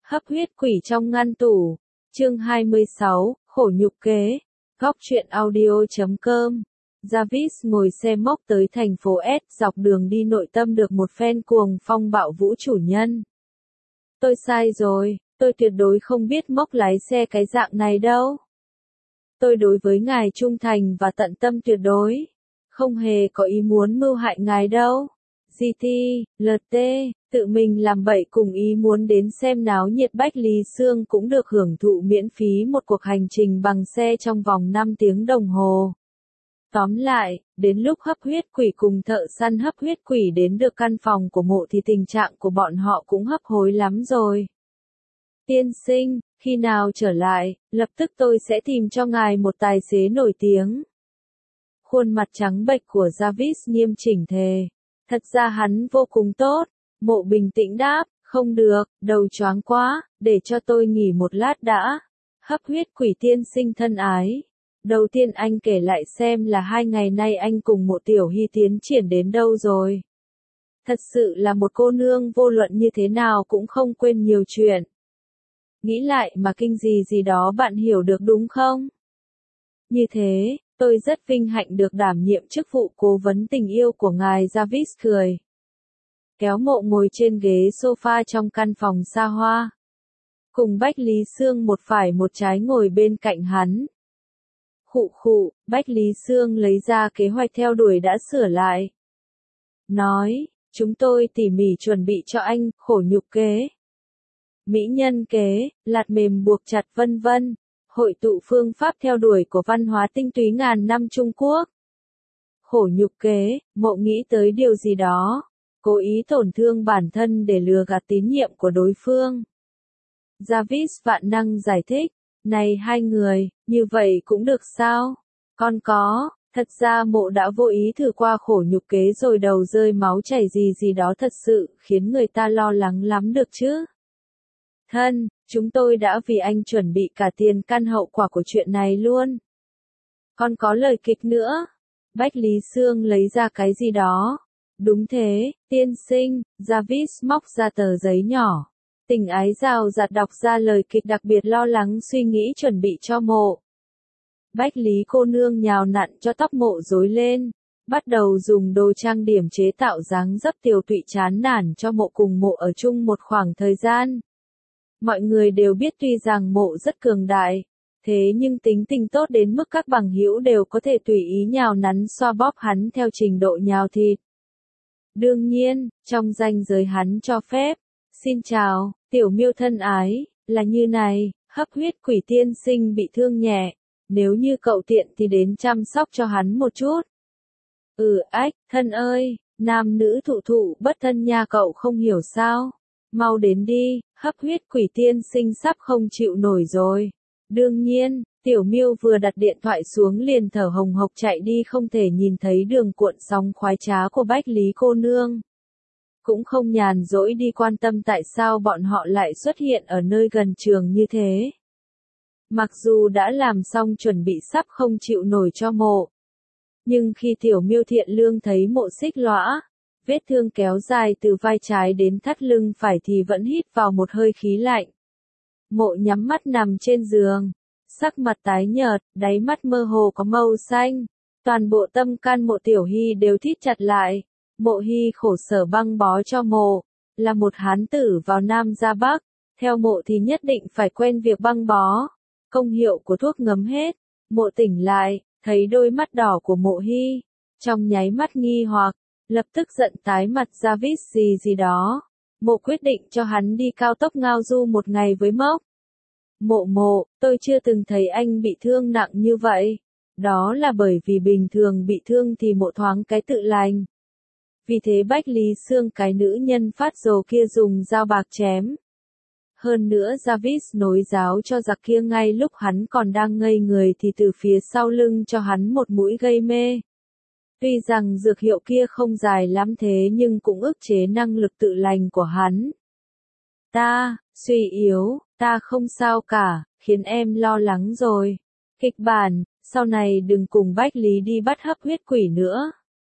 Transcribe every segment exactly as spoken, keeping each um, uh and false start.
Hấp huyết quỷ trong ngăn tủ. Chương hai mươi sáu, khổ nhục kế. Góc truyện audio chấm com. Jarvis ngồi xe mốc tới thành phố S, dọc đường đi nội tâm được một phen cuồng phong bạo vũ chủ nhân. Tôi sai rồi, tôi tuyệt đối không biết mốc lái xe cái dạng này đâu. Tôi đối với ngài trung thành và tận tâm tuyệt đối. Không hề có ý muốn mưu hại ngài đâu. giê tê, lờ tê, tự mình làm bậy cùng ý muốn đến xem náo nhiệt Bách Lý Sương cũng được hưởng thụ miễn phí một cuộc hành trình bằng xe trong vòng năm tiếng đồng hồ. Tóm lại, đến lúc hấp huyết quỷ cùng thợ săn hấp huyết quỷ đến được căn phòng của mộ thì tình trạng của bọn họ cũng hấp hối lắm rồi. Tiên sinh, khi nào trở lại, lập tức tôi sẽ tìm cho ngài một tài xế nổi tiếng. Khuôn mặt trắng bệch của Jarvis nghiêm chỉnh thề. Thật ra hắn vô cùng tốt. Mộ bình tĩnh đáp, không được, đầu choáng quá, để cho tôi nghỉ một lát đã. Hấp huyết quỷ tiên sinh thân ái. Đầu tiên anh kể lại xem là hai ngày nay anh cùng mộ tiểu hy tiến triển đến đâu rồi. Thật sự là một cô nương vô luận như thế nào cũng không quên nhiều chuyện. Nghĩ lại mà kinh gì gì đó bạn hiểu được đúng không? Như thế, tôi rất vinh hạnh được đảm nhiệm chức vụ cố vấn tình yêu của ngài. Jarvis cười. Kéo mộ ngồi trên ghế sofa trong căn phòng xa hoa. Cùng Bách Lý Sương một phải một trái ngồi bên cạnh hắn. Khụ khụ, Bách Lý Sương lấy ra kế hoạch theo đuổi đã sửa lại. Nói, chúng tôi tỉ mỉ chuẩn bị cho anh, khổ nhục kế. Mỹ nhân kế, lạt mềm buộc chặt vân vân. Hội tụ phương pháp theo đuổi của văn hóa tinh túy ngàn năm Trung Quốc. Khổ nhục kế, mộ nghĩ tới điều gì đó. Cố ý tổn thương bản thân để lừa gạt tín nhiệm của đối phương. Jarvis vạn năng giải thích. Này hai người, như vậy cũng được sao? Con có, thật ra mộ đã vô ý thử qua khổ nhục kế rồi đầu rơi máu chảy gì gì đó thật sự khiến người ta lo lắng lắm được chứ. Thân, chúng tôi đã vì anh chuẩn bị cả tiền căn hậu quả của chuyện này luôn. Còn có lời kịch nữa. Bách Lý Sương lấy ra cái gì đó. Đúng thế, tiên sinh, Jarvis móc ra tờ giấy nhỏ. Tình ái rào rạt đọc ra lời kịch đặc biệt lo lắng suy nghĩ chuẩn bị cho mộ. Bách Lý cô nương nhào nặn cho tóc mộ rối lên. Bắt đầu dùng đồ trang điểm chế tạo dáng dấp tiều tụy chán nản cho mộ cùng mộ ở chung một khoảng thời gian. Mọi người đều biết tuy rằng mộ rất cường đại, thế nhưng tính tình tốt đến mức các bằng hữu đều có thể tùy ý nhào nắn xoa bóp hắn theo trình độ nhào thịt. Đương nhiên, trong ranh giới hắn cho phép. Xin chào, tiểu miêu thân ái, là như này, hấp huyết quỷ tiên sinh bị thương nhẹ. Nếu như cậu tiện thì đến chăm sóc cho hắn một chút. Ừ ách, thân ơi, nam nữ thụ thụ bất thân nha cậu không hiểu sao. Mau đến đi, hấp huyết quỷ tiên sinh sắp không chịu nổi rồi. Đương nhiên, tiểu miêu vừa đặt điện thoại xuống liền thở hồng hộc chạy đi không thể nhìn thấy đường cuộn sóng khoái trá của Bách Lý cô nương. Cũng không nhàn rỗi đi quan tâm tại sao bọn họ lại xuất hiện ở nơi gần trường như thế. Mặc dù đã làm xong chuẩn bị sắp không chịu nổi cho mộ. Nhưng khi tiểu miêu thiện lương thấy mộ xích lõa, vết thương kéo dài từ vai trái đến thắt lưng phải thì vẫn hít vào một hơi khí lạnh. Mộ nhắm mắt nằm trên giường, sắc mặt tái nhợt, đáy mắt mơ hồ có màu xanh. Toàn bộ tâm can mộ tiểu hy đều thít chặt lại. Mộ hy khổ sở băng bó cho mộ, là một hán tử vào Nam ra Bắc, theo mộ thì nhất định phải quen việc băng bó. Công hiệu của thuốc ngấm hết, mộ tỉnh lại, thấy đôi mắt đỏ của mộ hy, trong nháy mắt nghi hoặc, lập tức giận tái mặt Jarvis gì gì đó. Mộ quyết định cho hắn đi cao tốc Ngao Du một ngày với mốc. Mộ mộ, tôi chưa từng thấy anh bị thương nặng như vậy. Đó là bởi vì bình thường bị thương thì mộ thoáng cái tự lành. Vì thế Bách Lý Sương cái nữ nhân phát rồ kia dùng dao bạc chém. Hơn nữa Jarvis nối giáo cho giặc kia ngay lúc hắn còn đang ngây người thì từ phía sau lưng cho hắn một mũi gây mê. Tuy rằng dược hiệu kia không dài lắm thế nhưng cũng ức chế năng lực tự lành của hắn. Ta, suy yếu, ta không sao cả, khiến em lo lắng rồi. Kịch bản, sau này đừng cùng Bách Lý đi bắt hấp huyết quỷ nữa.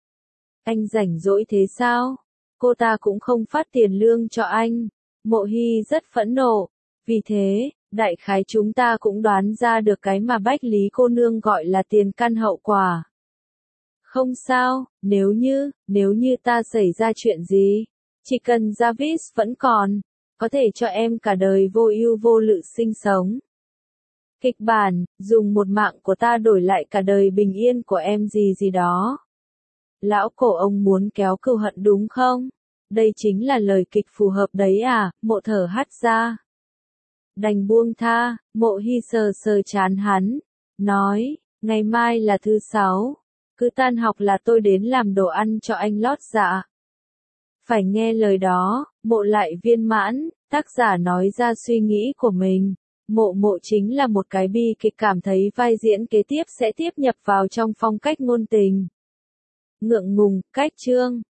Anh rảnh rỗi thế sao? Cô ta cũng không phát tiền lương cho anh. Mộ Hy rất phẫn nộ, Vì thế, đại khái chúng ta cũng đoán ra được cái mà Bách Lý cô nương gọi là tiền căn hậu quả. Không sao, nếu như, nếu như ta xảy ra chuyện gì, chỉ cần Jarvis vẫn còn, có thể cho em cả đời vô ưu vô lự sinh sống. Kịch bản, dùng một mạng của ta đổi lại cả đời bình yên của em gì gì đó. Lão cổ ông muốn kéo cừu hận đúng không? Đây chính là lời kịch phù hợp đấy à, Mộ thở hắt ra. Đành buông tha, Mộ Hy sờ sờ chán hắn, nói, ngày mai là thứ sáu, cứ tan học là tôi đến làm đồ ăn cho anh lót dạ. Phải nghe lời đó, Mộ lại viên mãn, tác giả nói ra suy nghĩ của mình. Mộ Mộ chính là một cái bi kịch, cảm thấy vai diễn kế tiếp sẽ tiếp nhập vào trong phong cách ngôn tình. Ngượng ngùng, cách chương.